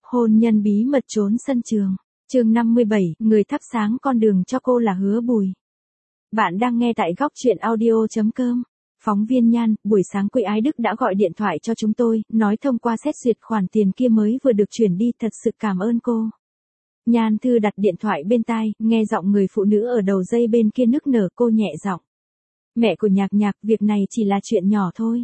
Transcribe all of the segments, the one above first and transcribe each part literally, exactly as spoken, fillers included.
Hôn nhân bí mật trốn sân trường. Chương năm mươi bảy, người thắp sáng con đường cho cô là Hứa Bùi. Bạn đang nghe tại góc truyện audio chấm com. Phóng viên Nhan, buổi sáng Quỹ Ái Đức đã gọi điện thoại cho chúng tôi, nói thông qua xét duyệt khoản tiền kia mới vừa được chuyển đi, thật sự cảm ơn cô. Nhan Thư đặt điện thoại bên tai, nghe giọng người phụ nữ ở đầu dây bên kia nức nở, cô nhẹ giọng. Mẹ của Nhạc Nhạc, việc này chỉ là chuyện nhỏ thôi.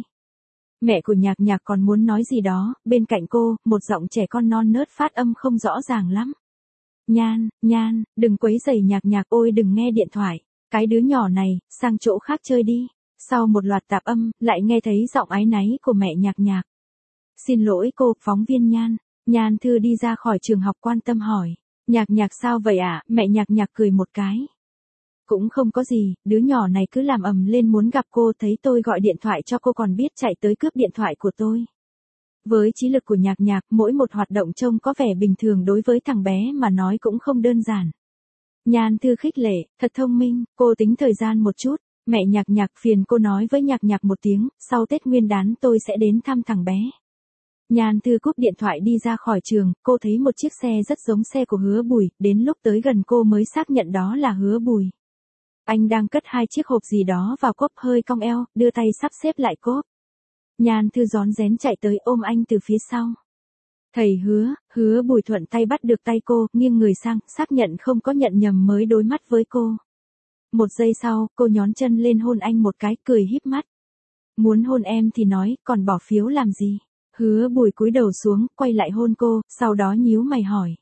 Mẹ của Nhạc Nhạc còn muốn nói gì đó, bên cạnh cô, một giọng trẻ con non nớt phát âm không rõ ràng lắm. Nhan, Nhan, đừng quấy rầy Nhạc Nhạc, ôi đừng nghe điện thoại, cái đứa nhỏ này, sang chỗ khác chơi đi. Sau một loạt tạp âm, lại nghe thấy giọng áy náy của mẹ Nhạc Nhạc. Xin lỗi cô, phóng viên Nhan. Nhan Thư đi ra khỏi trường học quan tâm hỏi. Nhạc Nhạc sao vậy ạ? À? Mẹ Nhạc Nhạc cười một cái. Cũng không có gì, đứa nhỏ này cứ làm ầm lên muốn gặp cô, thấy tôi gọi điện thoại cho cô còn biết chạy tới cướp điện thoại của tôi. Với trí lực của Nhạc Nhạc, mỗi một hoạt động trông có vẻ bình thường đối với thằng bé mà nói cũng không đơn giản. Nhan Thư khích lệ, thật thông minh, cô tính thời gian một chút, mẹ Nhạc Nhạc phiền cô nói với Nhạc Nhạc một tiếng, sau Tết Nguyên đán tôi sẽ đến thăm thằng bé. Nhan Thư cúp điện thoại đi ra khỏi trường, cô thấy một chiếc xe rất giống xe của Hứa Bùi, đến lúc tới gần cô mới xác nhận đó là Hứa Bùi. Anh đang cất hai chiếc hộp gì đó vào cốp, hơi cong eo, đưa tay sắp xếp lại cốp. Nhan Thư rón rén chạy tới ôm anh từ phía sau. Thầy Hứa, Hứa Bùi thuận tay bắt được tay cô, nghiêng người sang, xác nhận không có nhận nhầm mới đối mắt với cô. Một giây sau, cô nhón chân lên hôn anh một cái, cười híp mắt. Muốn hôn em thì nói, còn bỏ phiếu làm gì? Hứa Bùi cúi đầu xuống, quay lại hôn cô, sau đó nhíu mày hỏi.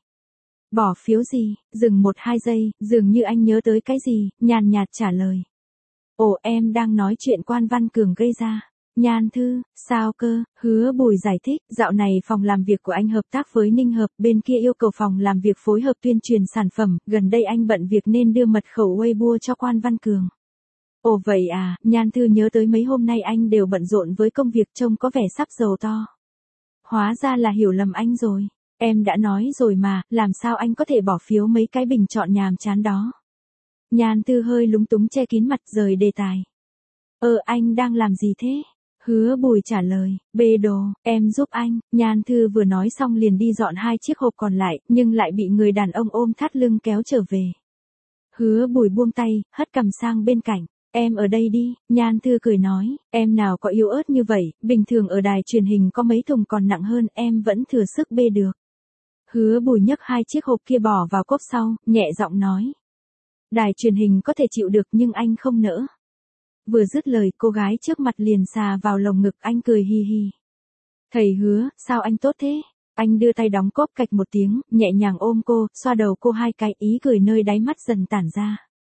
Bỏ phiếu gì? Dừng một hai giây, dường như anh nhớ tới cái gì, nhàn nhạt trả lời. Ồ, em đang nói chuyện Quan Văn Cường gây ra. Nhan Thư, sao cơ? Hứa Bùi giải thích, dạo này phòng làm việc của anh hợp tác với Ninh Hợp, bên kia yêu cầu phòng làm việc phối hợp tuyên truyền sản phẩm, gần đây anh bận việc nên đưa mật khẩu Weibo cho Quan Văn Cường. Ồ vậy à, Nhan Thư nhớ tới mấy hôm nay anh đều bận rộn với công việc, trông có vẻ sắp giàu to. Hóa ra là hiểu lầm anh rồi. Em đã nói rồi mà, làm sao anh có thể bỏ phiếu mấy cái bình chọn nhàm chán đó. Nhan Thư hơi lúng túng che kín mặt rời đề tài. Ờ anh đang làm gì thế? Hứa Bùi trả lời, bê đồ, em giúp anh. Nhan Thư vừa nói xong liền đi dọn hai chiếc hộp còn lại, nhưng lại bị người đàn ông ôm thắt lưng kéo trở về. Hứa Bùi buông tay, hất cằm sang bên cạnh. Em ở đây đi, Nhan Thư cười nói, em nào có yếu ớt như vậy, bình thường ở đài truyền hình có mấy thùng còn nặng hơn, em vẫn thừa sức bê được. Hứa Bùi nhấc hai chiếc hộp kia bỏ vào cốp sau, nhẹ giọng nói. Đài truyền hình có thể chịu được nhưng anh không nỡ. Vừa dứt lời, cô gái trước mặt liền xà vào lồng ngực anh cười hi hi. Thầy Hứa, sao anh tốt thế? Anh đưa tay đóng cốp cạch một tiếng, nhẹ nhàng ôm cô, xoa đầu cô hai cái, ý cười nơi đáy mắt dần tản ra.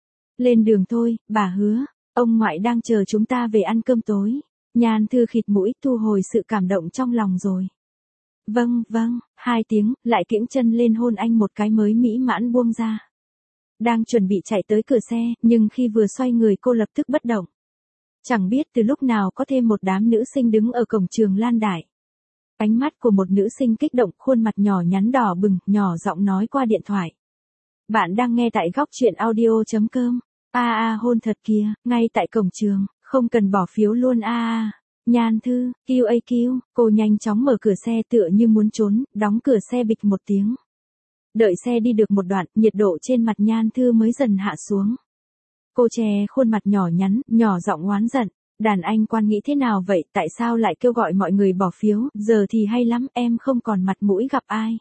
Lên đường thôi, bà Hứa, ông ngoại đang chờ chúng ta về ăn cơm tối. Nhan Thư khịt mũi, thu hồi sự cảm động trong lòng rồi. Vâng, vâng, hai tiếng, lại kiễng chân lên hôn anh một cái mới mỹ mãn buông ra. Đang chuẩn bị chạy tới cửa xe, nhưng khi vừa xoay người cô lập tức bất động. Chẳng biết từ lúc nào có thêm một đám nữ sinh đứng ở cổng trường Lan Đại. Ánh mắt của một nữ sinh kích động, khuôn mặt nhỏ nhắn đỏ bừng, nhỏ giọng nói qua điện thoại. Bạn đang nghe tại góc truyện audio chấm com. A a hôn thật kìa, ngay tại cổng trường, không cần bỏ phiếu luôn a a. Nhan Thư, Q A Q, cô nhanh chóng mở cửa xe tựa như muốn trốn, đóng cửa xe bịch một tiếng. Đợi xe đi được một đoạn, nhiệt độ trên mặt Nhan Thư mới dần hạ xuống. Cô che khuôn mặt nhỏ nhắn, nhỏ giọng oán giận. Đàn anh Quan nghĩ thế nào vậy, tại sao lại kêu gọi mọi người bỏ phiếu, giờ thì hay lắm, em không còn mặt mũi gặp ai.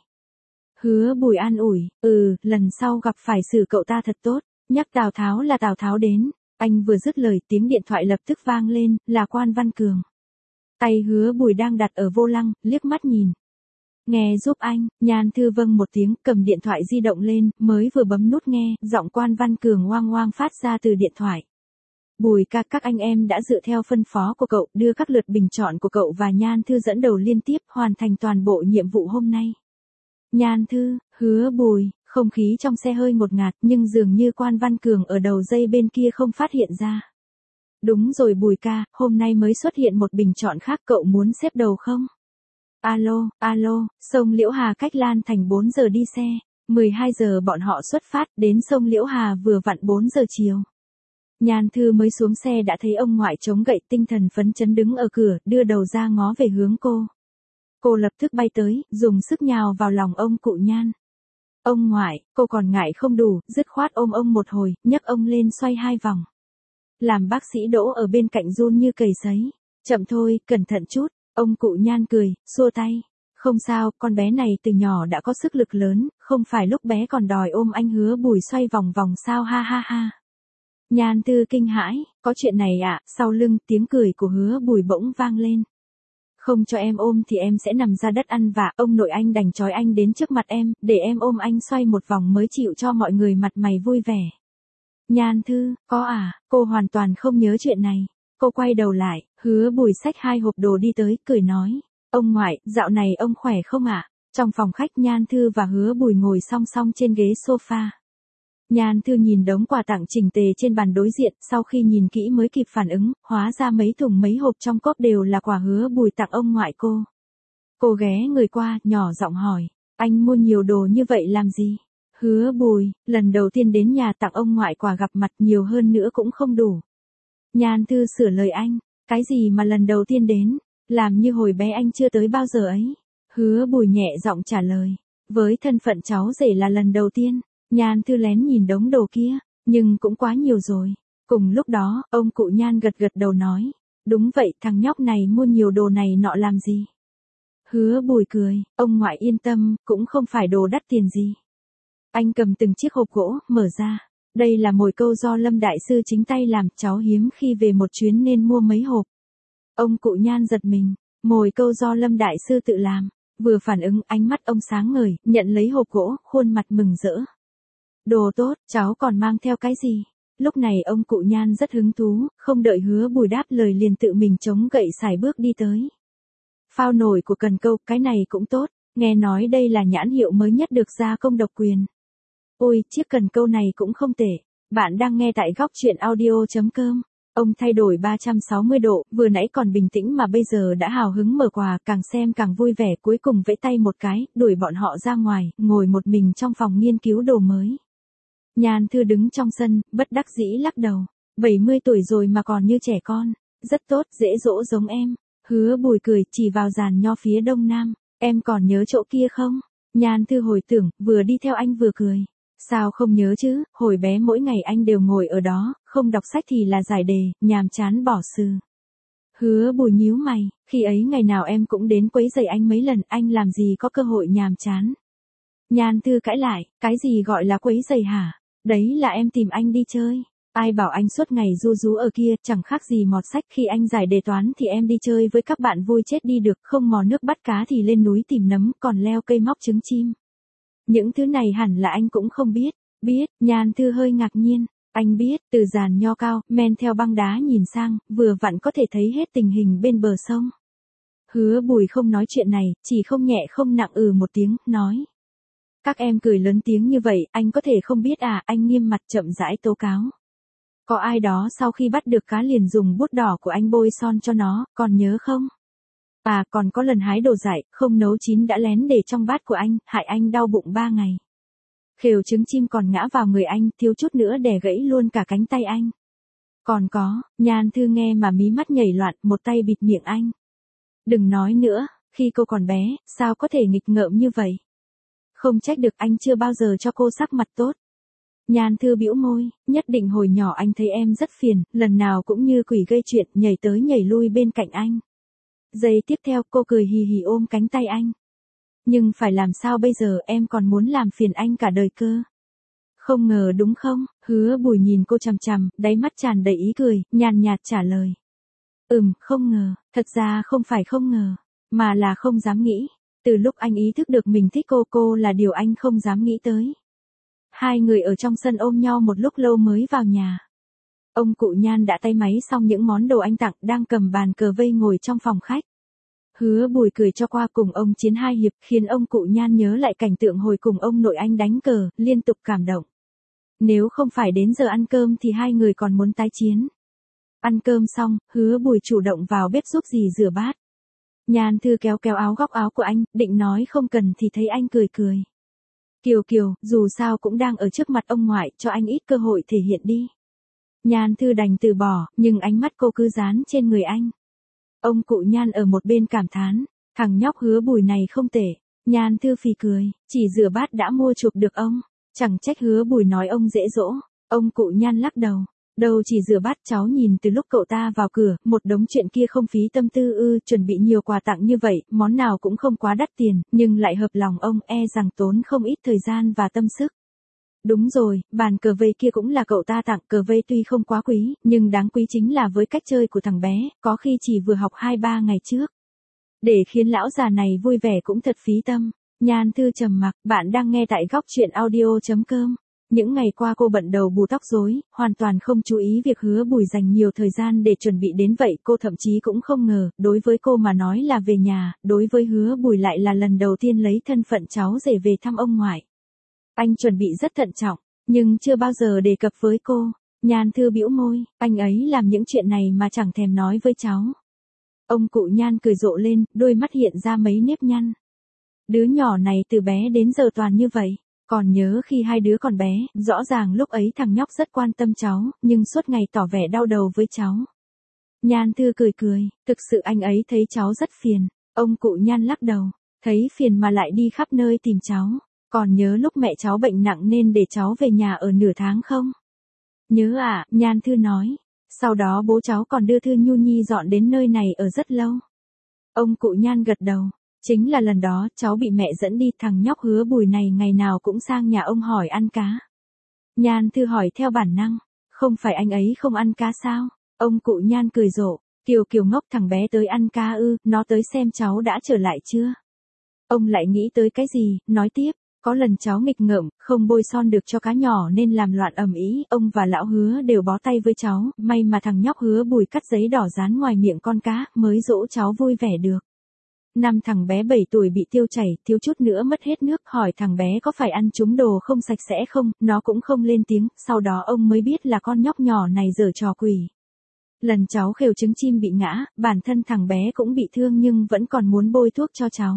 Hứa Bùi an ủi, ừ, lần sau gặp phải xử cậu ta thật tốt, nhắc Tào Tháo là Tào Tháo đến. Anh vừa dứt lời, tiếng điện thoại lập tức vang lên, là Quan Văn Cường. Tay Hứa Bùi đang đặt ở vô lăng, liếc mắt nhìn. Nghe giúp anh, Nhan Thư vâng một tiếng, cầm điện thoại di động lên, mới vừa bấm nút nghe, giọng Quan Văn Cường oang oang phát ra từ điện thoại. Bùi ca, các anh em đã dựa theo phân phó của cậu, đưa các lượt bình chọn của cậu và Nhan Thư dẫn đầu liên tiếp, hoàn thành toàn bộ nhiệm vụ hôm nay. Nhan Thư, Hứa Bùi, không khí trong xe hơi ngột ngạt, nhưng dường như Quan Văn Cường ở đầu dây bên kia không phát hiện ra. Đúng rồi Bùi ca, hôm nay mới xuất hiện một bình chọn khác, cậu muốn xếp đầu không? Alo, alo, sông Liễu Hà cách Lan Thành bốn giờ đi xe, mười hai giờ bọn họ xuất phát, đến sông Liễu Hà vừa vặn bốn giờ chiều. Nhan Thư mới xuống xe đã thấy ông ngoại chống gậy tinh thần phấn chấn đứng ở cửa, đưa đầu ra ngó về hướng cô. Cô lập tức bay tới, dùng sức nhào vào lòng ông cụ Nhan. Ông ngoại, cô còn ngại không đủ, dứt khoát ôm ông một hồi, nhấc ông lên xoay hai vòng. Làm bác sĩ Đỗ ở bên cạnh run như cầy sấy. Chậm thôi, cẩn thận chút. Ông cụ Nhan cười, xua tay. Không sao, con bé này từ nhỏ đã có sức lực lớn, không phải lúc bé còn đòi ôm anh Hứa Bùi xoay vòng vòng sao ha ha ha. Nhan Thư kinh hãi, có chuyện này ạ, à? Sau lưng tiếng cười của Hứa Bùi bỗng vang lên. Không cho em ôm thì em sẽ nằm ra đất ăn vạ, ông nội anh đành trói anh đến trước mặt em, để em ôm anh xoay một vòng mới chịu cho mọi người mặt mày vui vẻ. Nhan Thư, có à, cô hoàn toàn không nhớ chuyện này. Cô quay đầu lại, Hứa Bùi xách hai hộp đồ đi tới, cười nói. Ông ngoại, dạo này ông khỏe không ạ? À? Trong phòng khách Nhan Thư và Hứa Bùi ngồi song song trên ghế sofa. Nhan Thư nhìn đống quà tặng chỉnh tề trên bàn đối diện, sau khi nhìn kỹ mới kịp phản ứng, hóa ra mấy thùng mấy hộp trong cốp đều là quà Hứa Bùi tặng ông ngoại cô. Cô ghé người qua, nhỏ giọng hỏi, anh mua nhiều đồ như vậy làm gì? Hứa Bùi, lần đầu tiên đến nhà tặng ông ngoại quà gặp mặt, nhiều hơn nữa cũng không đủ. Nhan Thư sửa lời anh, cái gì mà lần đầu tiên đến, làm như hồi bé anh chưa tới bao giờ ấy. Hứa Bùi nhẹ giọng trả lời, với thân phận cháu rể là lần đầu tiên. Nhan Thư lén nhìn đống đồ kia, nhưng cũng quá nhiều rồi. Cùng lúc đó, ông cụ Nhan gật gật đầu nói, đúng vậy, thằng nhóc này mua nhiều đồ này nọ làm gì? Hứa Bùi cười, ông ngoại yên tâm, cũng không phải đồ đắt tiền gì. Anh cầm từng chiếc hộp gỗ, mở ra. Đây là mồi câu do Lâm Đại Sư chính tay làm, cháu hiếm khi về một chuyến nên mua mấy hộp. Ông cụ Nhan giật mình, mồi câu do Lâm Đại Sư tự làm. Vừa phản ứng, ánh mắt ông sáng ngời, nhận lấy hộp gỗ, khuôn mặt mừng rỡ. Đồ tốt, cháu còn mang theo cái gì? Lúc này ông cụ Nhan rất hứng thú, không đợi Hứa Bùi đáp lời liền tự mình chống gậy xài bước đi tới. Phao nổi của cần câu, cái này cũng tốt, nghe nói đây là nhãn hiệu mới nhất được gia công độc quyền. Ôi, chiếc cần câu này cũng không tệ. Bạn đang nghe tại góc truyện audio chấm com. Ông thay đổi ba trăm sáu mươi độ, vừa nãy còn bình tĩnh mà bây giờ đã hào hứng mở quà, càng xem càng vui vẻ, cuối cùng vẫy tay một cái, đuổi bọn họ ra ngoài, ngồi một mình trong phòng nghiên cứu đồ mới. Nhan Thư đứng trong sân, bất đắc dĩ lắc đầu. bảy mươi tuổi rồi mà còn như trẻ con. Rất tốt, dễ dỗ giống em. Hứa Bùi cười, chỉ vào giàn nho phía đông nam. Em còn nhớ chỗ kia không? Nhan Thư hồi tưởng, vừa đi theo anh vừa cười. Sao không nhớ chứ, hồi bé mỗi ngày anh đều ngồi ở đó, không đọc sách thì là giải đề, nhàm chán bỏ sừ. Hứa Bùi nhíu mày, khi ấy ngày nào em cũng đến quấy rầy anh mấy lần, anh làm gì có cơ hội nhàm chán. Nhan Thư cãi lại, cái gì gọi là quấy rầy hả? Đấy là em tìm anh đi chơi. Ai bảo anh suốt ngày ru rú ở kia, chẳng khác gì mọt sách, khi anh giải đề toán thì em đi chơi với các bạn vui chết đi được, không mò nước bắt cá thì lên núi tìm nấm, còn leo cây móc trứng chim. Những thứ này hẳn là anh cũng không biết. Biết, Nhan Thư hơi ngạc nhiên. Anh biết, từ giàn nho cao, men theo băng đá nhìn sang, vừa vặn có thể thấy hết tình hình bên bờ sông. Hứa Bùi không nói chuyện này, chỉ không nhẹ không nặng ừ một tiếng, nói. Các em cười lớn tiếng như vậy, anh có thể không biết à, anh nghiêm mặt chậm rãi tố cáo. Có ai đó sau khi bắt được cá liền dùng bút đỏ của anh bôi son cho nó, còn nhớ không? À, còn có lần hái đồ dại, không nấu chín đã lén để trong bát của anh, hại anh đau bụng ba ngày. Khều trứng chim còn ngã vào người anh, thiếu chút nữa đè gãy luôn cả cánh tay anh. Còn có, Nhan Thư nghe mà mí mắt nhảy loạn, một tay bịt miệng anh. Đừng nói nữa, khi cô còn bé, sao có thể nghịch ngợm như vậy? Không trách được, anh chưa bao giờ cho cô sắc mặt tốt. Nhan Thư bĩu môi, nhất định hồi nhỏ anh thấy em rất phiền, lần nào cũng như quỷ gây chuyện, nhảy tới nhảy lui bên cạnh anh. Giây tiếp theo cô cười hì hì ôm cánh tay anh. Nhưng phải làm sao bây giờ, em còn muốn làm phiền anh cả đời cơ. Không ngờ đúng không? Hứa Bùi nhìn cô chằm chằm, đáy mắt tràn đầy ý cười, nhàn nhạt trả lời. Ừm, không ngờ, thật ra không phải không ngờ, mà là không dám nghĩ. Từ lúc anh ý thức được mình thích cô, cô là điều anh không dám nghĩ tới. Hai người ở trong sân ôm nhau một lúc lâu mới vào nhà. Ông cụ Nhan đã tay máy xong những món đồ anh tặng, đang cầm bàn cờ vây ngồi trong phòng khách. Hứa Bùi cười cho qua cùng ông chiến hai hiệp, khiến ông cụ Nhan nhớ lại cảnh tượng hồi cùng ông nội anh đánh cờ, liên tục cảm động. Nếu không phải đến giờ ăn cơm thì hai người còn muốn tái chiến. Ăn cơm xong, Hứa Bùi chủ động vào bếp giúp dì rửa bát. Nhan Thư kéo kéo áo góc áo của anh, định nói không cần thì thấy anh cười cười. Kiều Kiều, dù sao cũng đang ở trước mặt ông ngoại, cho anh ít cơ hội thể hiện đi. Nhan Thư đành từ bỏ, nhưng ánh mắt cô cứ dán trên người anh. Ông cụ Nhan ở một bên cảm thán, Thằng nhóc Hứa Bùi này không tệ. Nhan Thư phì cười, chỉ rửa bát đã mua chuộc được ông. Chẳng trách Hứa Bùi nói ông dễ dỗ. Ông cụ Nhan lắc đầu. Đâu chỉ rửa bát, cháu nhìn từ lúc cậu ta vào cửa, một đống chuyện kia không phí tâm tư ư, chuẩn bị nhiều quà tặng như vậy, món nào cũng không quá đắt tiền, nhưng lại hợp lòng ông, e rằng tốn không ít thời gian và tâm sức. Đúng rồi, bàn cờ vây kia cũng là cậu ta tặng, cờ vây tuy không quá quý, nhưng đáng quý chính là với cách chơi của thằng bé, có khi chỉ vừa học hai ba ngày trước. Để khiến lão già này vui vẻ cũng thật phí tâm. Nhan Thư trầm mặc, bạn đang nghe tại góc truyện audio.com. Những ngày qua cô bận đầu bù tóc rối, hoàn toàn không chú ý việc Hứa Bùi dành nhiều thời gian để chuẩn bị đến vậy, cô thậm chí cũng không ngờ, đối với cô mà nói là về nhà, đối với Hứa Bùi lại là lần đầu tiên lấy thân phận cháu rể về thăm ông ngoại. Anh chuẩn bị rất thận trọng, nhưng chưa bao giờ đề cập với cô. Nhan Thư bĩu môi, anh ấy làm những chuyện này mà chẳng thèm nói với cháu. Ông cụ Nhan cười rộ lên, đôi mắt hiện ra mấy nếp nhăn. Đứa nhỏ này từ bé đến giờ toàn như vậy. Còn nhớ khi hai đứa còn bé, rõ ràng lúc ấy thằng nhóc rất quan tâm cháu, nhưng suốt ngày tỏ vẻ đau đầu với cháu. Nhan Thư cười cười, thực sự anh ấy thấy cháu rất phiền. Ông cụ Nhan lắc đầu, thấy phiền mà lại đi khắp nơi tìm cháu. Còn nhớ lúc mẹ cháu bệnh nặng nên để cháu về nhà ở nửa tháng không? Nhớ à, Nhan Thư nói. Sau đó bố cháu còn đưa Thư Nhu Nhi dọn đến nơi này ở rất lâu. Ông cụ Nhan gật đầu. Chính là lần đó, cháu bị mẹ dẫn đi, thằng nhóc Hứa Bùi này ngày nào cũng sang nhà ông hỏi ăn cá. Nhan Thư hỏi theo bản năng, không phải anh ấy không ăn cá sao? Ông cụ Nhan cười rộ, Kiều Kiều ngốc, thằng bé tới ăn cá ư, nó tới xem cháu đã trở lại chưa? Ông lại nghĩ tới cái gì, nói tiếp, có lần cháu nghịch ngợm, không bôi son được cho cá nhỏ nên làm loạn ầm ĩ, ông và lão Hứa đều bó tay với cháu, may mà thằng nhóc Hứa Bùi cắt giấy đỏ dán ngoài miệng con cá, mới dỗ cháu vui vẻ được. Năm thằng bé bảy tuổi bị tiêu chảy, thiếu chút nữa mất hết nước, hỏi thằng bé có phải ăn trúng đồ không sạch sẽ không, nó cũng không lên tiếng, sau đó ông mới biết là con nhóc nhỏ này giở trò quỷ. Lần cháu khều trứng chim bị ngã, bản thân thằng bé cũng bị thương nhưng vẫn còn muốn bôi thuốc cho cháu.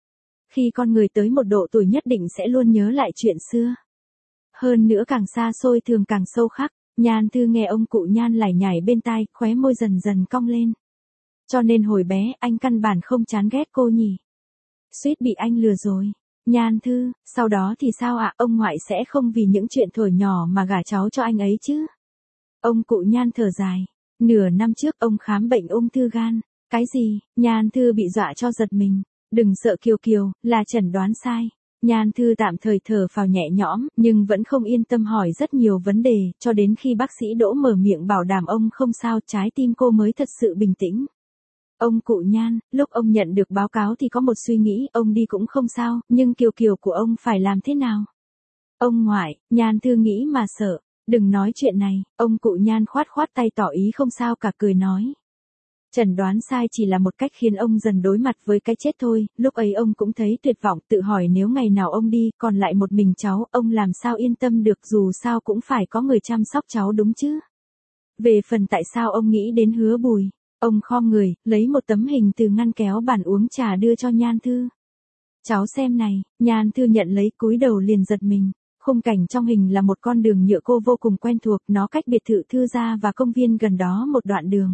Khi con người tới một độ tuổi nhất định sẽ luôn nhớ lại chuyện xưa. Hơn nữa càng xa xôi thường càng sâu khắc. Nhan Thư nghe ông cụ Nhan lải nhải bên tai, khóe môi dần dần cong lên. Cho nên hồi bé, anh căn bản không chán ghét cô nhỉ? Suýt bị anh lừa rồi. Nhan Thư, sau đó thì sao ạ? Ông ngoại sẽ không vì những chuyện thổi nhỏ mà gả cháu cho anh ấy chứ? Ông cụ Nhan thở dài. Nửa năm trước ông khám bệnh ung thư gan. Cái gì? Nhan Thư bị dọa cho giật mình. Đừng sợ Kiều Kiều, là chẩn đoán sai. Nhan Thư tạm thời thở phào nhẹ nhõm, nhưng vẫn không yên tâm hỏi rất nhiều vấn đề, cho đến khi bác sĩ Đỗ mở miệng bảo đảm ông không sao, trái tim cô mới thật sự bình tĩnh. Ông cụ Nhan, lúc ông nhận được báo cáo thì có một suy nghĩ, ông đi cũng không sao, nhưng Kiều Kiều của ông phải làm thế nào? Ông ngoại, Nhan Thư nghĩ mà sợ, đừng nói chuyện này, ông cụ Nhan khoát khoát tay tỏ ý không sao cả, cười nói. Chẩn đoán sai chỉ là một cách khiến ông dần đối mặt với cái chết thôi, lúc ấy ông cũng thấy tuyệt vọng, tự hỏi nếu ngày nào ông đi, còn lại một mình cháu, ông làm sao yên tâm được, dù sao cũng phải có người chăm sóc cháu đúng chứ. Về phần tại sao ông nghĩ đến Hứa Bùi, ông khom người, lấy một tấm hình từ ngăn kéo bàn uống trà đưa cho Nhan Thư. Cháu xem này, Nhan Thư nhận lấy cúi đầu liền giật mình. Khung cảnh trong hình là một con đường nhựa cô vô cùng quen thuộc, nó cách biệt thự Thư gia và công viên gần đó một đoạn đường.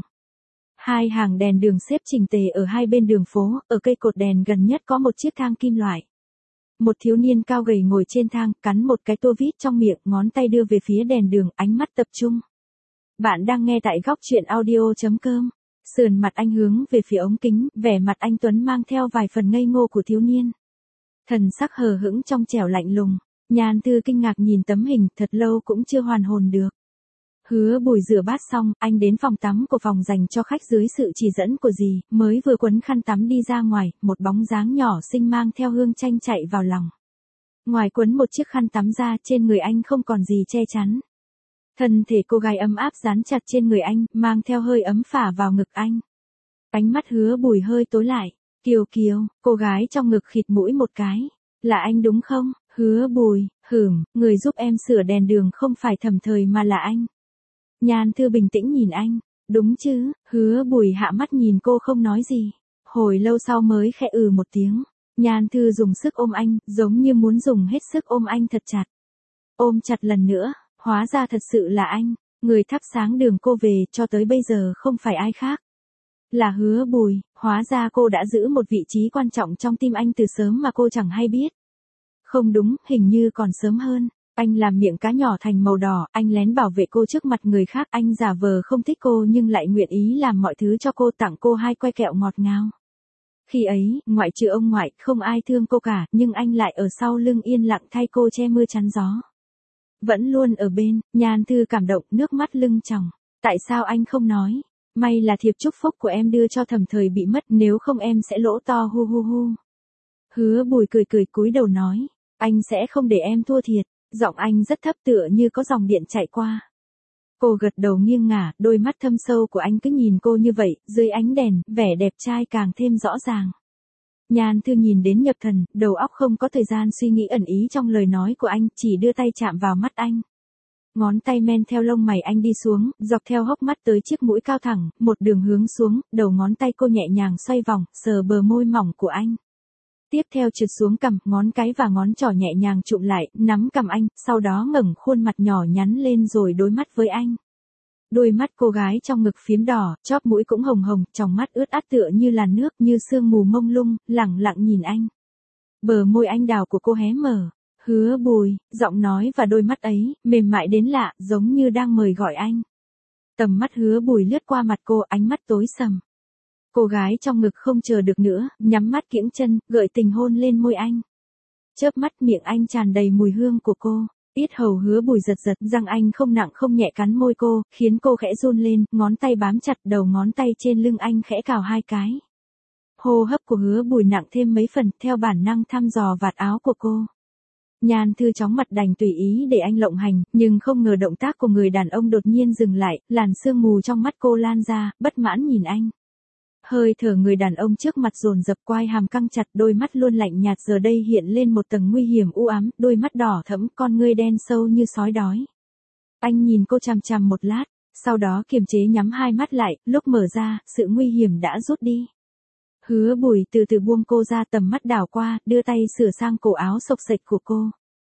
Hai hàng đèn đường xếp chỉnh tề ở hai bên đường phố, ở cây cột đèn gần nhất có một chiếc thang kim loại. Một thiếu niên cao gầy ngồi trên thang, cắn một cái tô vít trong miệng, ngón tay đưa về phía đèn đường, ánh mắt tập trung. Bạn đang nghe tại góc truyện audio.com. Sườn mặt anh hướng về phía ống kính, vẻ mặt anh tuấn mang theo vài phần ngây ngô của thiếu niên. Thần sắc hờ hững trong trẻo lạnh lùng. Nhan Thư kinh ngạc nhìn tấm hình, thật lâu cũng chưa hoàn hồn được. Hứa Bùi rửa bát xong, anh đến phòng tắm của phòng dành cho khách dưới sự chỉ dẫn của dì, mới vừa quấn khăn tắm đi ra ngoài, một bóng dáng nhỏ xinh mang theo hương chanh chạy vào lòng. Ngoài quấn một chiếc khăn tắm ra, trên người anh không còn gì che chắn. Thân thể cô gái ấm áp dán chặt trên người anh, mang theo hơi ấm phả vào ngực anh. Ánh mắt Hứa Bùi hơi tối lại. Kiều Kiều, cô gái trong ngực khịt mũi một cái. Là anh đúng không? Hứa Bùi, hửm, người giúp em sửa đèn đường không phải Thẩm Thời mà là anh. Nhan Thư bình tĩnh nhìn anh. Đúng chứ? Hứa Bùi hạ mắt nhìn cô không nói gì. Hồi lâu sau mới khẽ ừ một tiếng. Nhan Thư dùng sức ôm anh, giống như muốn dùng hết sức ôm anh thật chặt. Ôm chặt lần nữa, hóa ra thật sự là anh. Người thắp sáng đường cô về cho tới bây giờ không phải ai khác. Là Hứa Bùi, hóa ra cô đã giữ một vị trí quan trọng trong tim anh từ sớm mà cô chẳng hay biết. Không đúng, hình như còn sớm hơn. Anh làm miệng cá nhỏ thành màu đỏ, anh lén bảo vệ cô trước mặt người khác, anh giả vờ không thích cô nhưng lại nguyện ý làm mọi thứ cho cô, tặng cô hai que kẹo ngọt ngào. Khi ấy, ngoại trừ ông ngoại, không ai thương cô cả, nhưng anh lại ở sau lưng yên lặng thay cô che mưa chắn gió. Vẫn luôn ở bên, Nhan Thư cảm động, nước mắt lưng tròng. Tại sao anh không nói? May là thiệp chúc phúc của em đưa cho Thẩm Thời bị mất, nếu không em sẽ lỗ to hu hu hu. Hứa Bùi cười cười cúi đầu nói, anh sẽ không để em thua thiệt. Giọng anh rất thấp tựa như có dòng điện chạy qua. Cô gật đầu nghiêng ngả, đôi mắt thâm sâu của anh cứ nhìn cô như vậy, dưới ánh đèn, vẻ đẹp trai càng thêm rõ ràng. Nhan Thư nhìn đến nhập thần, đầu óc không có thời gian suy nghĩ ẩn ý trong lời nói của anh, chỉ đưa tay chạm vào mắt anh. Ngón tay men theo lông mày anh đi xuống, dọc theo hốc mắt tới chiếc mũi cao thẳng, một đường hướng xuống, đầu ngón tay cô nhẹ nhàng xoay vòng, sờ bờ môi mỏng của anh. Tiếp theo trượt xuống cằm, ngón cái và ngón trỏ nhẹ nhàng chụm lại, nắm cằm anh, sau đó ngẩng khuôn mặt nhỏ nhắn lên rồi đối mắt với anh. Đôi mắt cô gái trong ngực phím đỏ, chóp mũi cũng hồng hồng, tròng mắt ướt át tựa như làn nước, như sương mù mông lung, lẳng lặng nhìn anh. Bờ môi anh đào của cô hé mở. Hứa Bùi, giọng nói và đôi mắt ấy, mềm mại đến lạ, giống như đang mời gọi anh. Tầm mắt Hứa Bùi lướt qua mặt cô, ánh mắt tối sầm. Cô gái trong ngực không chờ được nữa, nhắm mắt kiễng chân, gợi tình hôn lên môi anh. Chớp mắt miệng anh tràn đầy mùi hương của cô, yết hầu Hứa Bùi giật giật, răng anh không nặng không nhẹ cắn môi cô, khiến cô khẽ run lên, ngón tay bám chặt đầu ngón tay trên lưng anh khẽ cào hai cái. Hô hấp của Hứa Bùi nặng thêm mấy phần, theo bản năng thăm dò vạt áo của cô. Nhan Thư chóng mặt đành tùy ý để anh lộng hành, nhưng không ngờ động tác của người đàn ông đột nhiên dừng lại, làn sương mù trong mắt cô lan ra, bất mãn nhìn anh. Hơi thở người đàn ông trước mặt dồn dập, quai hàm căng chặt, đôi mắt luôn lạnh nhạt giờ đây hiện lên một tầng nguy hiểm u ám, đôi mắt đỏ thẫm, con ngươi đen sâu như sói đói. Anh nhìn cô chằm chằm một lát, sau đó kiềm chế nhắm hai mắt lại, lúc mở ra, sự nguy hiểm đã rút đi. Hứa Bùi từ từ buông cô ra, tầm mắt đảo qua, đưa tay sửa sang cổ áo xộc xệch của cô.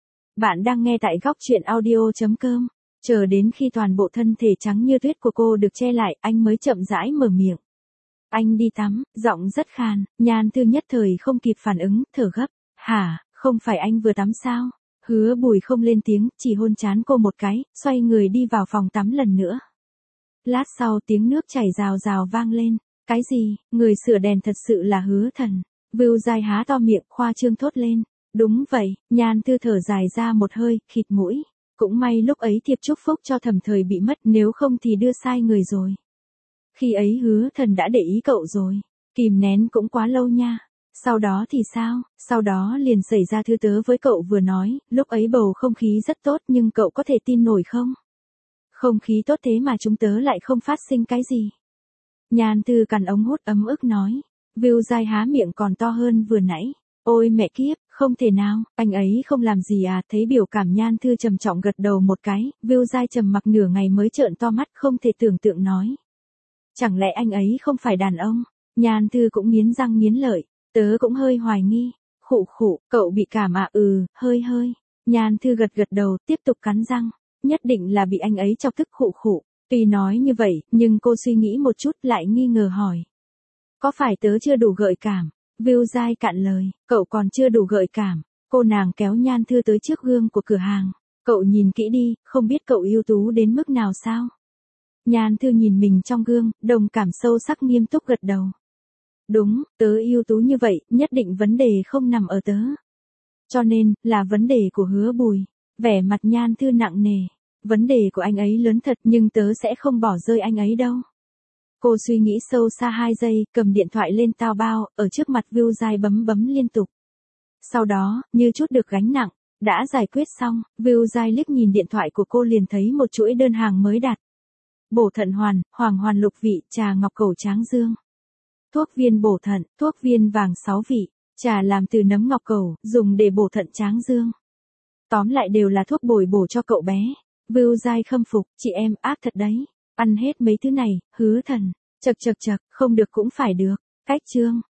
Bạn đang nghe tại góc truyện audio chấm com. Chờ đến khi toàn bộ thân thể trắng như tuyết của cô được che lại, anh mới chậm rãi mở miệng. Anh đi tắm, giọng rất khàn, Nhan Thư nhất thời không kịp phản ứng, thở gấp. Hả, không phải anh vừa tắm sao? Hứa Bùi không lên tiếng, chỉ hôn trán cô một cái, xoay người đi vào phòng tắm lần nữa. Lát sau tiếng nước chảy rào rào vang lên. Cái gì, người sửa đèn thật sự là Hứa Thần. Vưu Giai há to miệng, khoa trương thốt lên. Đúng vậy, Nhan Thư thở dài ra một hơi, khịt mũi. Cũng may lúc ấy thiệp chúc phúc cho Thẩm Thời bị mất, nếu không thì đưa sai người rồi. Khi ấy Hứa Thần đã để ý cậu rồi. Kìm nén cũng quá lâu nha. Sau đó thì sao? Sau đó liền xảy ra thứ tớ với cậu vừa nói, lúc ấy bầu không khí rất tốt nhưng cậu có thể tin nổi không? Không khí tốt thế mà chúng tớ lại không phát sinh cái gì. Nhan Thư cằn ống hút ấm ức nói. Vưu Giai há miệng còn to hơn vừa nãy. Ôi mẹ kiếp, không thể nào, anh ấy không làm gì à, thấy biểu cảm Nhan Thư trầm trọng gật đầu một cái, Vưu Giai trầm mặc nửa ngày mới trợn to mắt, không thể tưởng tượng nói. Chẳng lẽ anh ấy không phải đàn ông? Nhan Thư cũng nghiến răng nghiến lợi, tớ cũng hơi hoài nghi. Khụ khụ, cậu bị cảm à? Ừ, hơi hơi. Nhan Thư gật gật đầu, tiếp tục cắn răng. Nhất định là bị anh ấy chọc tức. Khụ khụ. Tuy nói như vậy, nhưng cô suy nghĩ một chút lại nghi ngờ hỏi. Có phải tớ chưa đủ gợi cảm? Vưu Giai cạn lời, cậu còn chưa đủ gợi cảm. Cô nàng kéo Nhan Thư tới trước gương của cửa hàng. Cậu nhìn kỹ đi, không biết cậu ưu tú đến mức nào sao? Nhan Thư nhìn mình trong gương, đồng cảm sâu sắc nghiêm túc gật đầu. Đúng, tớ ưu tú như vậy, nhất định vấn đề không nằm ở tớ. Cho nên, là vấn đề của Hứa Bùi. Vẻ mặt Nhan Thư nặng nề. Vấn đề của anh ấy lớn thật nhưng tớ sẽ không bỏ rơi anh ấy đâu. Cô suy nghĩ sâu xa hai giây, cầm điện thoại lên tao bao, ở trước mặt Vưu Giai bấm bấm liên tục. Sau đó, như chút được gánh nặng, đã giải quyết xong, Vưu Giai liếc nhìn điện thoại của cô liền thấy một chuỗi đơn hàng mới đặt. Bổ thận hoàn, hoàng hoàn lục vị, trà ngọc cẩu tráng dương. Thuốc viên bổ thận, thuốc viên vàng sáu vị, trà làm từ nấm ngọc cẩu, dùng để bổ thận tráng dương. Tóm lại đều là thuốc bồi bổ cho cậu bé. Vưu Giai khâm phục, chị em ác thật đấy. Ăn hết mấy thứ này, Hứa Thần. Chật chật chật, không được cũng phải được. Cách chương.